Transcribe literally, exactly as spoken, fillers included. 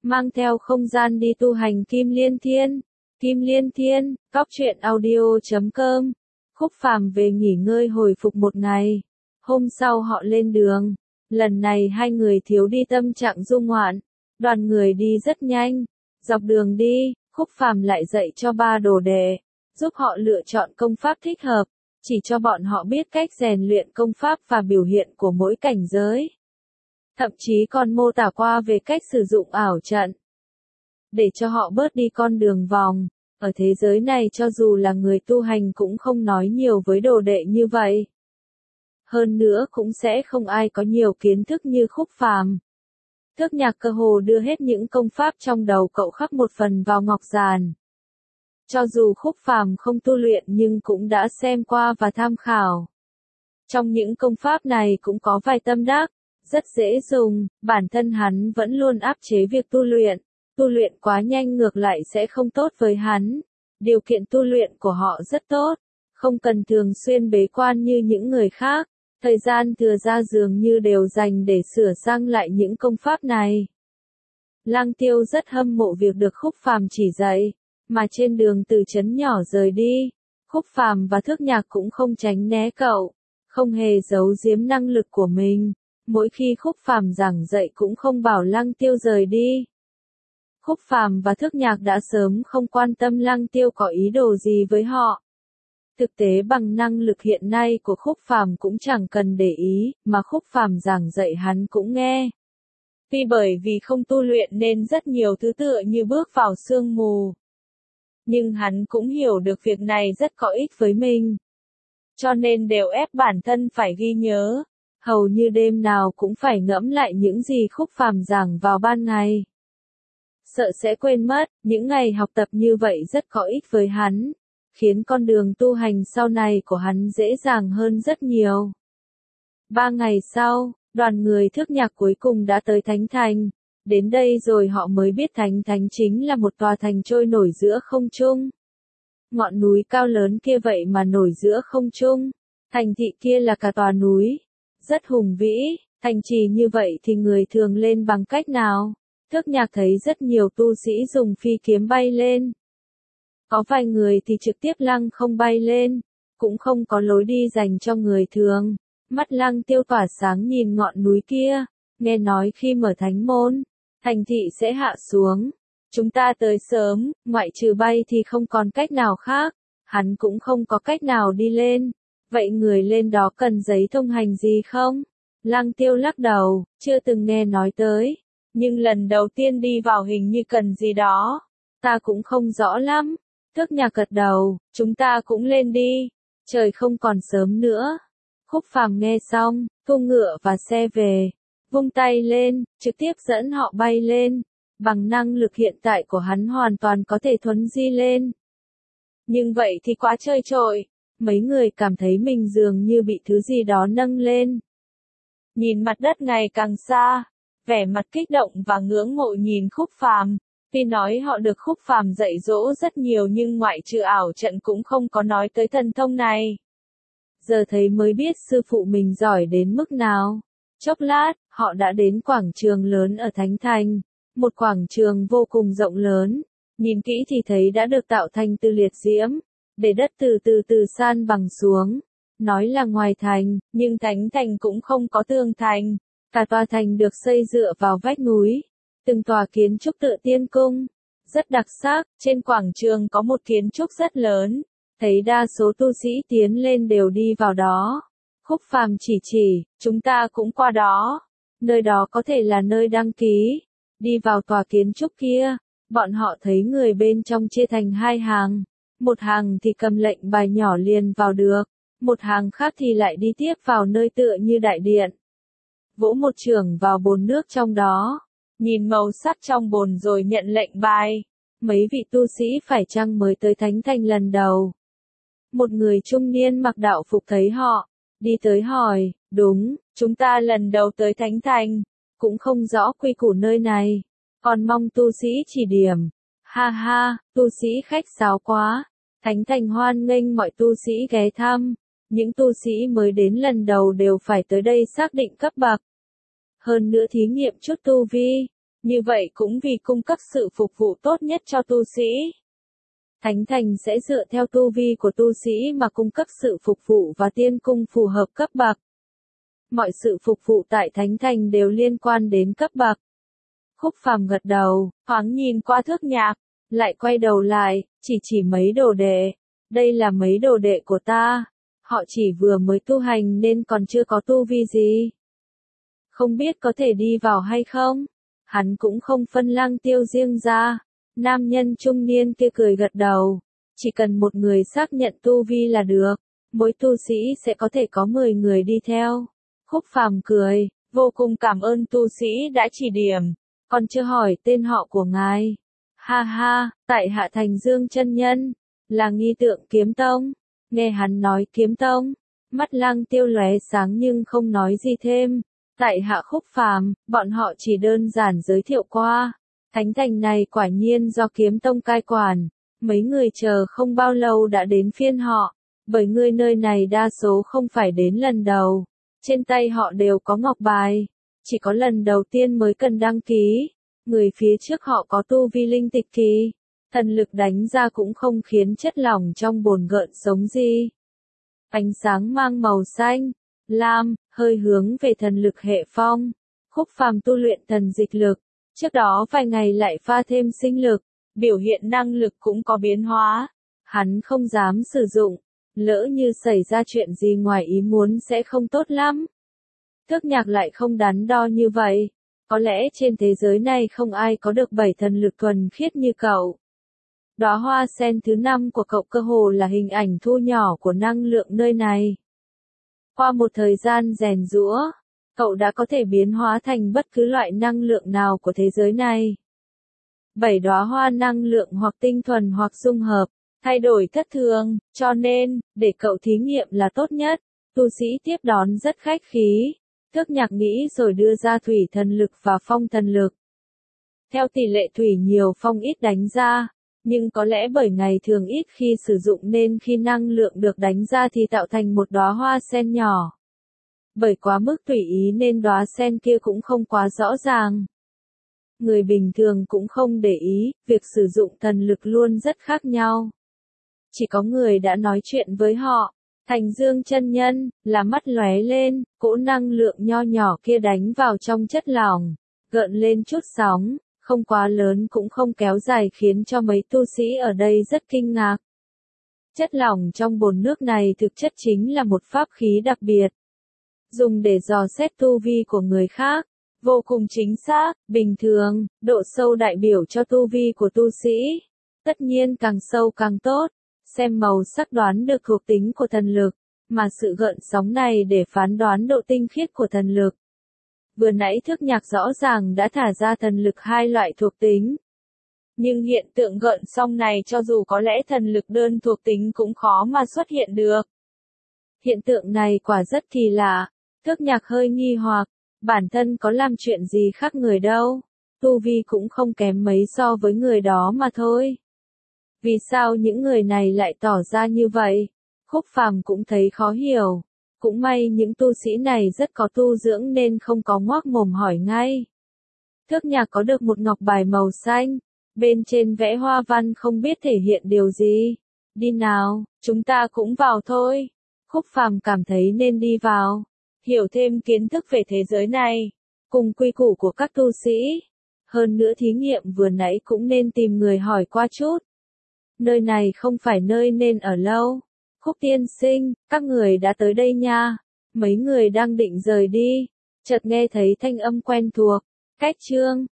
mang theo không gian đi tu hành Kim Liên Thiên. Kim Liên Thiên, Cóc Truyện Audio chấm com. Khúc Phàm về nghỉ ngơi hồi phục một ngày. Hôm sau họ lên đường. Lần này hai người thiếu đi tâm trạng du ngoạn. Đoàn người đi rất nhanh. Dọc đường đi, Khúc Phàm lại dạy cho ba đồ đệ, giúp họ lựa chọn công pháp thích hợp, chỉ cho bọn họ biết cách rèn luyện công pháp và biểu hiện của mỗi cảnh giới. Thậm chí còn mô tả qua về cách sử dụng ảo trận, để cho họ bớt đi con đường vòng. Ở thế giới này cho dù là người tu hành cũng không nói nhiều với đồ đệ như vậy. Hơn nữa cũng sẽ không ai có nhiều kiến thức như Khúc Phàm. Thước Nhạc cơ hồ đưa hết những công pháp trong đầu cậu khắc một phần vào ngọc giản. Cho dù Khúc Phàm không tu luyện nhưng cũng đã xem qua và tham khảo. Trong những công pháp này cũng có vài tâm đắc, rất dễ dùng, bản thân hắn vẫn luôn áp chế việc tu luyện. Tu luyện quá nhanh ngược lại sẽ không tốt với hắn. Điều kiện tu luyện của họ rất tốt, không cần thường xuyên bế quan như những người khác. Thời gian thừa ra dường như đều dành để sửa sang lại những công pháp này. Lăng Tiêu rất hâm mộ việc được Khúc Phàm chỉ dạy, mà trên đường từ trấn nhỏ rời đi, Khúc Phàm và Thước Nhạc cũng không tránh né cậu, không hề giấu giếm năng lực của mình. Mỗi khi Khúc Phàm giảng dạy cũng không bảo Lăng Tiêu rời đi. Khúc Phàm và Thước Nhạc đã sớm không quan tâm Lăng Tiêu có ý đồ gì với họ. Thực tế bằng năng lực hiện nay của Khúc Phàm cũng chẳng cần để ý, mà Khúc Phàm giảng dạy hắn cũng nghe. Tuy bởi vì không tu luyện nên rất nhiều thứ tựa như bước vào sương mù. Nhưng hắn cũng hiểu được việc này rất có ích với mình. Cho nên đều ép bản thân phải ghi nhớ. Hầu như đêm nào cũng phải ngẫm lại những gì Khúc Phàm giảng vào ban ngày. Sợ sẽ quên mất, những ngày học tập như vậy rất có ích với hắn, khiến con đường tu hành sau này của hắn dễ dàng hơn rất nhiều. Ba ngày sau, đoàn người Thước Nhạc cuối cùng đã tới Thánh Thành. Đến đây rồi họ mới biết Thánh Thành chính là một tòa thành trôi nổi giữa không trung. Ngọn núi cao lớn kia vậy mà nổi giữa không trung. Thành thị kia là cả tòa núi. Rất hùng vĩ, thành trì như vậy thì người thường lên bằng cách nào? Thước Nhạc thấy rất nhiều tu sĩ dùng phi kiếm bay lên. Có vài người thì trực tiếp lăng không bay lên, cũng không có lối đi dành cho người thường. Mắt Lăng Tiêu tỏa sáng nhìn ngọn núi kia, nghe nói khi mở thánh môn, thành thị sẽ hạ xuống. Chúng ta tới sớm, ngoại trừ bay thì không còn cách nào khác, hắn cũng không có cách nào đi lên. Vậy người lên đó cần giấy thông hành gì không? Lăng Tiêu lắc đầu, chưa từng nghe nói tới, nhưng lần đầu tiên đi vào hình như cần gì đó. Ta cũng không rõ lắm. Thước Nhạc gật đầu, chúng ta cũng lên đi, trời không còn sớm nữa. Khúc Phàm nghe xong, thu ngựa và xe về, vung tay lên, trực tiếp dẫn họ bay lên. Bằng năng lực hiện tại của hắn hoàn toàn có thể thuấn di lên. Nhưng vậy thì quá trơi trội, mấy người cảm thấy mình dường như bị thứ gì đó nâng lên. Nhìn mặt đất ngày càng xa, vẻ mặt kích động và ngưỡng mộ nhìn Khúc Phàm. Tuy nói họ được Khúc Phàm dạy dỗ rất nhiều nhưng ngoại trừ ảo trận cũng không có nói tới thần thông này. Giờ thấy mới biết sư phụ mình giỏi đến mức nào. Chốc lát, họ đã đến quảng trường lớn ở Thánh Thành. Một quảng trường vô cùng rộng lớn. Nhìn kỹ thì thấy đã được tạo thành từ liệt diễm, để đất từ từ từ san bằng xuống. Nói là ngoài thành, nhưng Thánh Thành cũng không có tường thành. Cả tòa thành được xây dựa vào vách núi. Từng tòa kiến trúc tựa tiên cung, rất đặc sắc. Trên quảng trường có một kiến trúc rất lớn, thấy đa số tu sĩ tiến lên đều đi vào đó. Khúc Phàm chỉ chỉ, chúng ta cũng qua đó. Nơi đó có thể là nơi đăng ký. Đi vào tòa kiến trúc kia, bọn họ thấy người bên trong chia thành hai hàng. Một hàng thì cầm lệnh bài nhỏ liền vào được, một hàng khác thì lại đi tiếp vào nơi tựa như đại điện. Vỗ một chưởng vào bồn nước trong đó. Nhìn màu sắc trong bồn rồi nhận lệnh bài. Mấy vị tu sĩ phải chăng mới tới Thánh Thành lần đầu? Một người trung niên mặc đạo phục thấy họ, đi tới hỏi, đúng, chúng ta lần đầu tới Thánh Thành, cũng không rõ quy củ nơi này, còn mong tu sĩ chỉ điểm. Ha ha, tu sĩ khách sáo quá. Thánh Thành hoan nghênh mọi tu sĩ ghé thăm, những tu sĩ mới đến lần đầu đều phải tới đây xác định cấp bậc. Hơn nữa thí nghiệm chút tu vi, Như vậy cũng vì cung cấp sự phục vụ tốt nhất cho tu sĩ. Thánh thành sẽ dựa theo tu vi của tu sĩ mà cung cấp sự phục vụ và tiên cung phù hợp cấp bậc. Mọi sự phục vụ tại thánh thành đều liên quan đến cấp bậc. Khúc Phàm gật đầu, thoáng nhìn qua Thước Nhạc, lại quay đầu lại, chỉ chỉ mấy đồ đệ. Đây là mấy đồ đệ của ta. Họ chỉ vừa mới tu hành nên còn chưa có tu vi gì. Không biết có thể đi vào hay không? Hắn cũng không phân Lăng Tiêu riêng ra. Nam nhân trung niên kia cười gật đầu. Chỉ cần một người xác nhận tu vi là được. Mỗi tu sĩ sẽ có thể có mười người đi theo. Khúc Phàm cười, vô cùng cảm ơn tu sĩ đã chỉ điểm. Còn chưa hỏi tên họ của ngài. Ha ha, tại hạ Thành Dương chân nhân, là nghi tượng Kiếm Tông. Nghe hắn nói Kiếm Tông, mắt Lăng Tiêu lóe sáng nhưng không nói gì thêm. Tại hạ Khúc Phàm, bọn họ chỉ đơn giản giới thiệu qua. Thánh thành này quả nhiên do Kiếm Tông cai quản. Mấy người chờ không bao lâu đã đến phiên họ. Bởi người nơi này đa số không phải đến lần đầu. Trên tay họ đều có ngọc bài. Chỉ có lần đầu tiên mới cần đăng ký. Người phía trước họ có tu vi linh tịch kỳ. Thần lực đánh ra cũng không khiến chất lỏng trong bồn gợn sống gì. Ánh sáng mang màu xanh, lam, hơi hướng về thần lực hệ phong. Khúc Phàm tu luyện thần dịch lực. Trước đó vài ngày lại pha thêm sinh lực. Biểu hiện năng lực cũng có biến hóa. Hắn không dám sử dụng. Lỡ như xảy ra chuyện gì ngoài ý muốn sẽ không tốt lắm. Thước Nhạc lại không đắn đo như vậy. Có lẽ trên thế giới này không ai có được bảy thần lực thuần khiết như cậu. Đóa hoa sen thứ năm của cậu cơ hồ là hình ảnh thu nhỏ của năng lượng nơi này. Qua một thời gian rèn giũa, cậu đã có thể biến hóa thành bất cứ loại năng lượng nào của thế giới này. Bảy đóa hoa năng lượng hoặc tinh thuần hoặc dung hợp, thay đổi thất thường, cho nên, để cậu thí nghiệm là tốt nhất. Tu sĩ tiếp đón rất khách khí. Thước Nhạc nghĩ rồi đưa ra thủy thần lực và phong thần lực. Theo tỷ lệ thủy nhiều phong ít đánh ra, nhưng có lẽ bởi ngày thường ít khi sử dụng nên khi năng lượng được đánh ra thì tạo thành một đóa hoa sen nhỏ. Bởi quá mức tùy ý nên đóa sen kia cũng không quá rõ ràng. Người bình thường cũng không để ý, việc sử dụng thần lực luôn rất khác nhau. Chỉ có người đã nói chuyện với họ. Thành Dương chân nhân, là mắt lóe lên, cỗ năng lượng nho nhỏ kia đánh vào trong chất lỏng, gợn lên chút sóng, không quá lớn cũng không kéo dài khiến cho mấy tu sĩ ở đây rất kinh ngạc. Chất lỏng trong bồn nước này thực chất chính là một pháp khí đặc biệt, dùng để dò xét tu vi của người khác, vô cùng chính xác, bình thường, độ sâu đại biểu cho tu vi của tu sĩ. Tất nhiên càng sâu càng tốt. Xem màu sắc đoán được thuộc tính của thần lực, mà sự gợn sóng này để phán đoán độ tinh khiết của thần lực. Vừa nãy Thước Nhạc rõ ràng đã thả ra thần lực hai loại thuộc tính. Nhưng hiện tượng gợn sóng này cho dù có lẽ thần lực đơn thuộc tính cũng khó mà xuất hiện được. Hiện tượng này quả rất kỳ lạ. Thước Nhạc hơi nghi hoặc, bản thân có làm chuyện gì khác người đâu. Tu vi cũng không kém mấy so với người đó mà thôi. Vì sao những người này lại tỏ ra như vậy? Khúc Phàm cũng thấy khó hiểu. Cũng may những tu sĩ này rất có tu dưỡng nên không có ngoác mồm hỏi ngay. Thước Nhạc có được một ngọc bài màu xanh. Bên trên vẽ hoa văn không biết thể hiện điều gì. Đi nào, chúng ta cũng vào thôi. Khúc Phàm cảm thấy nên đi vào. Hiểu thêm kiến thức về thế giới này. Cùng quy củ của các tu sĩ. Hơn nữa thí nghiệm vừa nãy cũng nên tìm người hỏi qua chút. Nơi này không phải nơi nên ở lâu. Khúc tiên sinh, các người đã tới đây nha. Mấy người đang định rời đi. Chợt nghe thấy thanh âm quen thuộc. Cách chương.